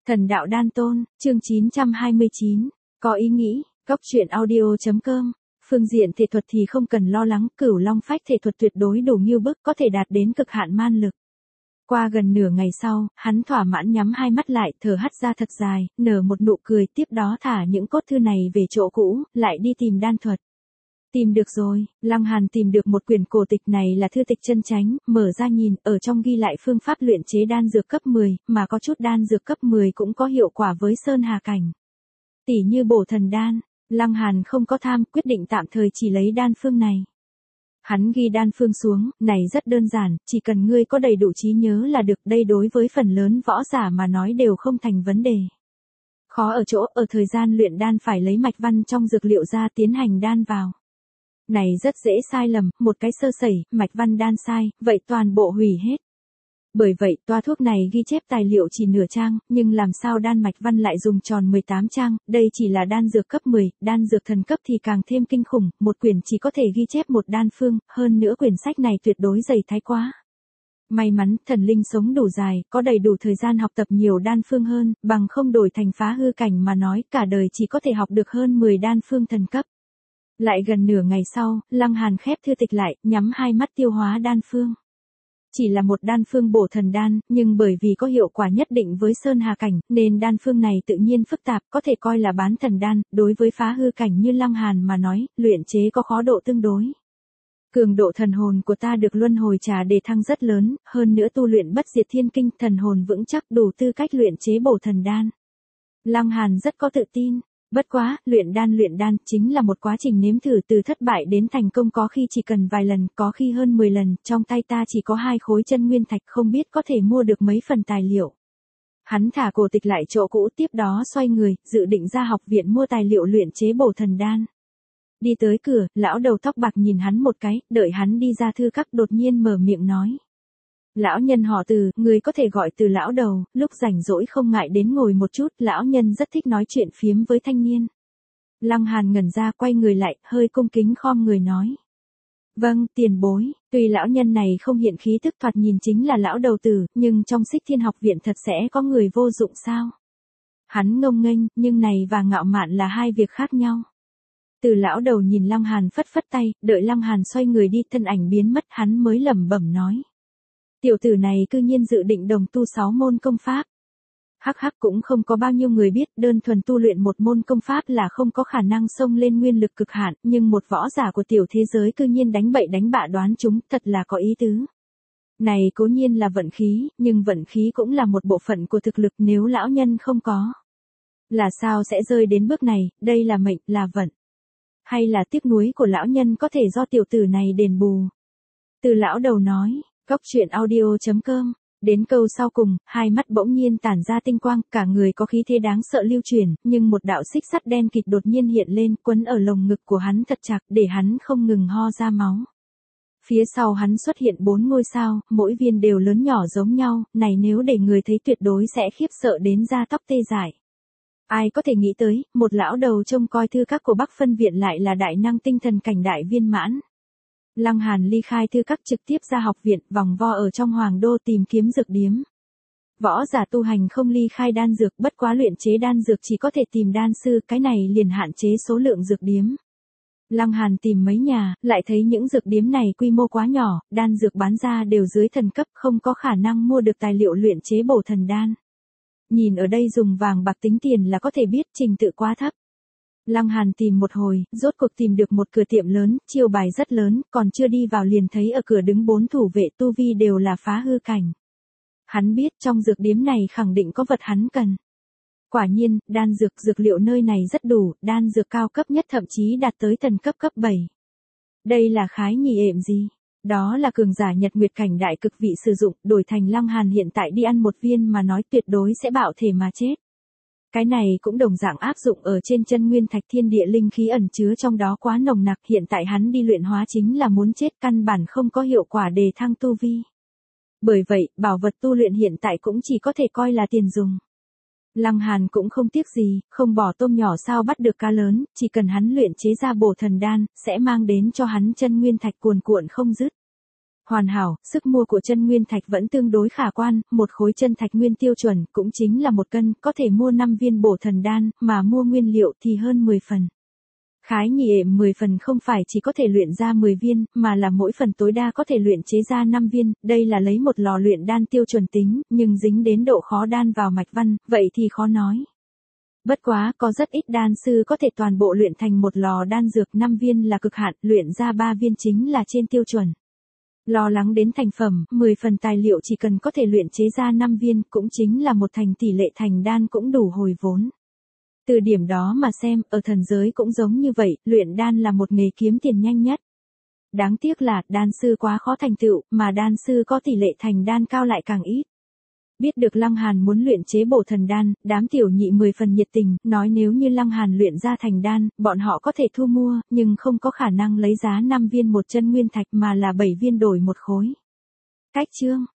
Thần đạo đan tôn, chương 929, có ý nghĩ, góc truyện audio.com. Phương diện thể thuật thì không cần lo lắng, Cửu Long phách thể thuật tuyệt đối đủ nghiêu bức, có thể đạt đến cực hạn man lực. Qua gần nửa ngày sau, hắn thỏa mãn nhắm hai mắt lại, thở hắt ra thật dài, nở một nụ cười, tiếp đó thả những cốt thư này về chỗ cũ, lại đi tìm đan thuật. Tìm được rồi, Lăng Hàn tìm được một quyển cổ tịch, này là thư tịch chân chánh, mở ra nhìn, ở trong ghi lại phương pháp luyện chế đan dược cấp 10, mà có chút đan dược cấp 10 cũng có hiệu quả với sơn hà cảnh. Tỉ như bổ thần đan, Lăng Hàn không có tham, quyết định tạm thời chỉ lấy đan phương này. Hắn ghi đan phương xuống, này rất đơn giản, chỉ cần ngươi có đầy đủ trí nhớ là được, đây đối với phần lớn võ giả mà nói đều không thành vấn đề. Khó ở chỗ, ở thời gian luyện đan phải lấy mạch văn trong dược liệu ra tiến hành đan vào. Này rất dễ sai lầm, một cái sơ sẩy, mạch văn đan sai, vậy toàn bộ hủy hết. Bởi vậy, toa thuốc này ghi chép tài liệu chỉ nửa trang, nhưng làm sao đan mạch văn lại dùng tròn 18 trang, đây chỉ là đan dược cấp 10, đan dược thần cấp thì càng thêm kinh khủng, một quyển chỉ có thể ghi chép một đan phương, hơn nữa quyển sách này tuyệt đối dày thái quá. May mắn, thần linh sống đủ dài, có đầy đủ thời gian học tập nhiều đan phương hơn, bằng không đổi thành phá hư cảnh mà nói, cả đời chỉ có thể học được hơn 10 đan phương thần cấp. Lại gần nửa ngày sau, Lăng Hàn khép thư tịch lại, nhắm hai mắt tiêu hóa đan phương. Chỉ là một đan phương bổ thần đan, nhưng bởi vì có hiệu quả nhất định với sơn hà cảnh, nên đan phương này tự nhiên phức tạp, có thể coi là bán thần đan, đối với phá hư cảnh như Lăng Hàn mà nói, luyện chế có khó độ tương đối. Cường độ thần hồn của ta được luân hồi trà đề thăng rất lớn, hơn nữa tu luyện bất diệt thiên kinh, thần hồn vững chắc đủ tư cách luyện chế bổ thần đan. Lăng Hàn rất có tự tin. Bất quá, luyện đan chính là một quá trình nếm thử từ thất bại đến thành công, có khi chỉ cần vài lần, có khi hơn 10 lần, trong tay ta chỉ có 2 khối chân nguyên thạch, không biết có thể mua được mấy phần tài liệu. Hắn thả cổ tịch lại chỗ cũ, tiếp đó xoay người, dự định ra học viện mua tài liệu luyện chế bổ thần đan. Đi tới cửa, lão đầu tóc bạc nhìn hắn một cái, đợi hắn đi ra thư các đột nhiên mở miệng nói. Lão nhân họ Từ, người có thể gọi Từ lão đầu, lúc rảnh rỗi không ngại đến ngồi một chút, lão nhân rất thích nói chuyện phiếm với thanh niên. Lăng Hàn ngẩn ra, quay người lại, hơi cung kính khom người nói. Vâng, tiền bối, tuy lão nhân này không hiện khí tức, thoạt nhìn chính là lão đầu Từ, nhưng trong Xích Thiên học viện thật sẽ có người vô dụng sao? Hắn ngông nghênh, nhưng này và ngạo mạn là hai việc khác nhau. Từ lão đầu nhìn Lăng Hàn phất phất tay, đợi Lăng Hàn xoay người đi, thân ảnh biến mất, hắn mới lẩm bẩm nói. Tiểu tử này cư nhiên dự định đồng tu 6 môn công pháp. Hắc hắc, cũng không có bao nhiêu người biết, đơn thuần tu luyện một môn công pháp là không có khả năng xông lên nguyên lực cực hạn, nhưng một võ giả của tiểu thế giới cư nhiên đánh bậy đánh bạ đoán chúng, thật là có ý tứ. Này cố nhiên là vận khí, nhưng vận khí cũng là một bộ phận của thực lực, nếu lão nhân không có. Là sao sẽ rơi đến bước này, đây là mệnh, là vận. Hay là tiếc nuối của lão nhân có thể do tiểu tử này đền bù. Từ lão đầu nói. Góc truyện audio.com. Đến câu sau cùng, hai mắt bỗng nhiên tản ra tinh quang, cả người có khí thế đáng sợ lưu truyền, nhưng một đạo xích sắt đen kịt đột nhiên hiện lên, quấn ở lồng ngực của hắn thật chặt, để hắn không ngừng ho ra máu. Phía sau hắn xuất hiện 4 ngôi sao, mỗi viên đều lớn nhỏ giống nhau, này nếu để người thấy tuyệt đối sẽ khiếp sợ đến da tóc tê dại. Ai có thể nghĩ tới, một lão đầu trông coi thư các của Bắc Phân viện lại là đại năng tinh thần cảnh đại viên mãn. Lăng Hàn ly khai thư các trực tiếp ra học viện, vòng vo ở trong hoàng đô tìm kiếm dược điếm. Võ giả tu hành không ly khai đan dược, bất quá luyện chế đan dược chỉ có thể tìm đan sư, cái này liền hạn chế số lượng dược điếm. Lăng Hàn tìm mấy nhà, lại thấy những dược điếm này quy mô quá nhỏ, đan dược bán ra đều dưới thần cấp, không có khả năng mua được tài liệu luyện chế bổ thần đan. Nhìn ở đây dùng vàng bạc tính tiền là có thể biết trình tự quá thấp. Lăng Hàn tìm một hồi, rốt cuộc tìm được một cửa tiệm lớn, chiêu bài rất lớn, còn chưa đi vào liền thấy ở cửa đứng 4 thủ vệ, tu vi đều là phá hư cảnh. Hắn biết trong dược điếm này khẳng định có vật hắn cần. Quả nhiên, đan dược liệu nơi này rất đủ, đan dược cao cấp nhất thậm chí đạt tới thần cấp 7. Đây là khái nhì ệm gì? Đó là cường giả Nhật Nguyệt cảnh đại cực vị sử dụng, đổi thành Lăng Hàn hiện tại đi ăn một viên mà nói tuyệt đối sẽ bạo thể mà chết. Cái này cũng đồng dạng áp dụng ở trên chân nguyên thạch, thiên địa linh khí ẩn chứa trong đó quá nồng nặc, hiện tại hắn đi luyện hóa chính là muốn chết, căn bản không có hiệu quả đề thăng tu vi. Bởi vậy, bảo vật tu luyện hiện tại cũng chỉ có thể coi là tiền dùng. Lăng Hàn cũng không tiếc gì, không bỏ tôm nhỏ sao bắt được cá lớn, chỉ cần hắn luyện chế ra bổ thần đan, sẽ mang đến cho hắn chân nguyên thạch cuồn cuộn không dứt. Hoàn hảo, sức mua của chân nguyên thạch vẫn tương đối khả quan, một khối chân thạch nguyên tiêu chuẩn cũng chính là 1 cân, có thể mua 5 viên bổ thần đan, mà mua nguyên liệu thì hơn 10 phần. Khái nhị 10 phần không phải chỉ có thể luyện ra 10 viên, mà là mỗi phần tối đa có thể luyện chế ra 5 viên, đây là lấy một lò luyện đan tiêu chuẩn tính, nhưng dính đến độ khó đan vào mạch văn, vậy thì khó nói. Bất quá, có rất ít đan sư có thể toàn bộ luyện thành một lò đan dược 5 viên là cực hạn, luyện ra 3 viên chính là trên tiêu chuẩn. Lo lắng đến thành phẩm, 10 phần tài liệu chỉ cần có thể luyện chế ra 5 viên, cũng chính là một thành tỷ lệ thành đan cũng đủ hồi vốn. Từ điểm đó mà xem, ở thần giới cũng giống như vậy, luyện đan là một nghề kiếm tiền nhanh nhất. Đáng tiếc là, đan sư quá khó thành tựu, mà đan sư có tỷ lệ thành đan cao lại càng ít. Biết được Lăng Hàn muốn luyện chế bổ thần đan, đám tiểu nhị 10 phần nhiệt tình, nói nếu như Lăng Hàn luyện ra thành đan, bọn họ có thể thu mua, nhưng không có khả năng lấy giá 5 viên một chân nguyên thạch mà là 7 viên đổi một khối. Cách chương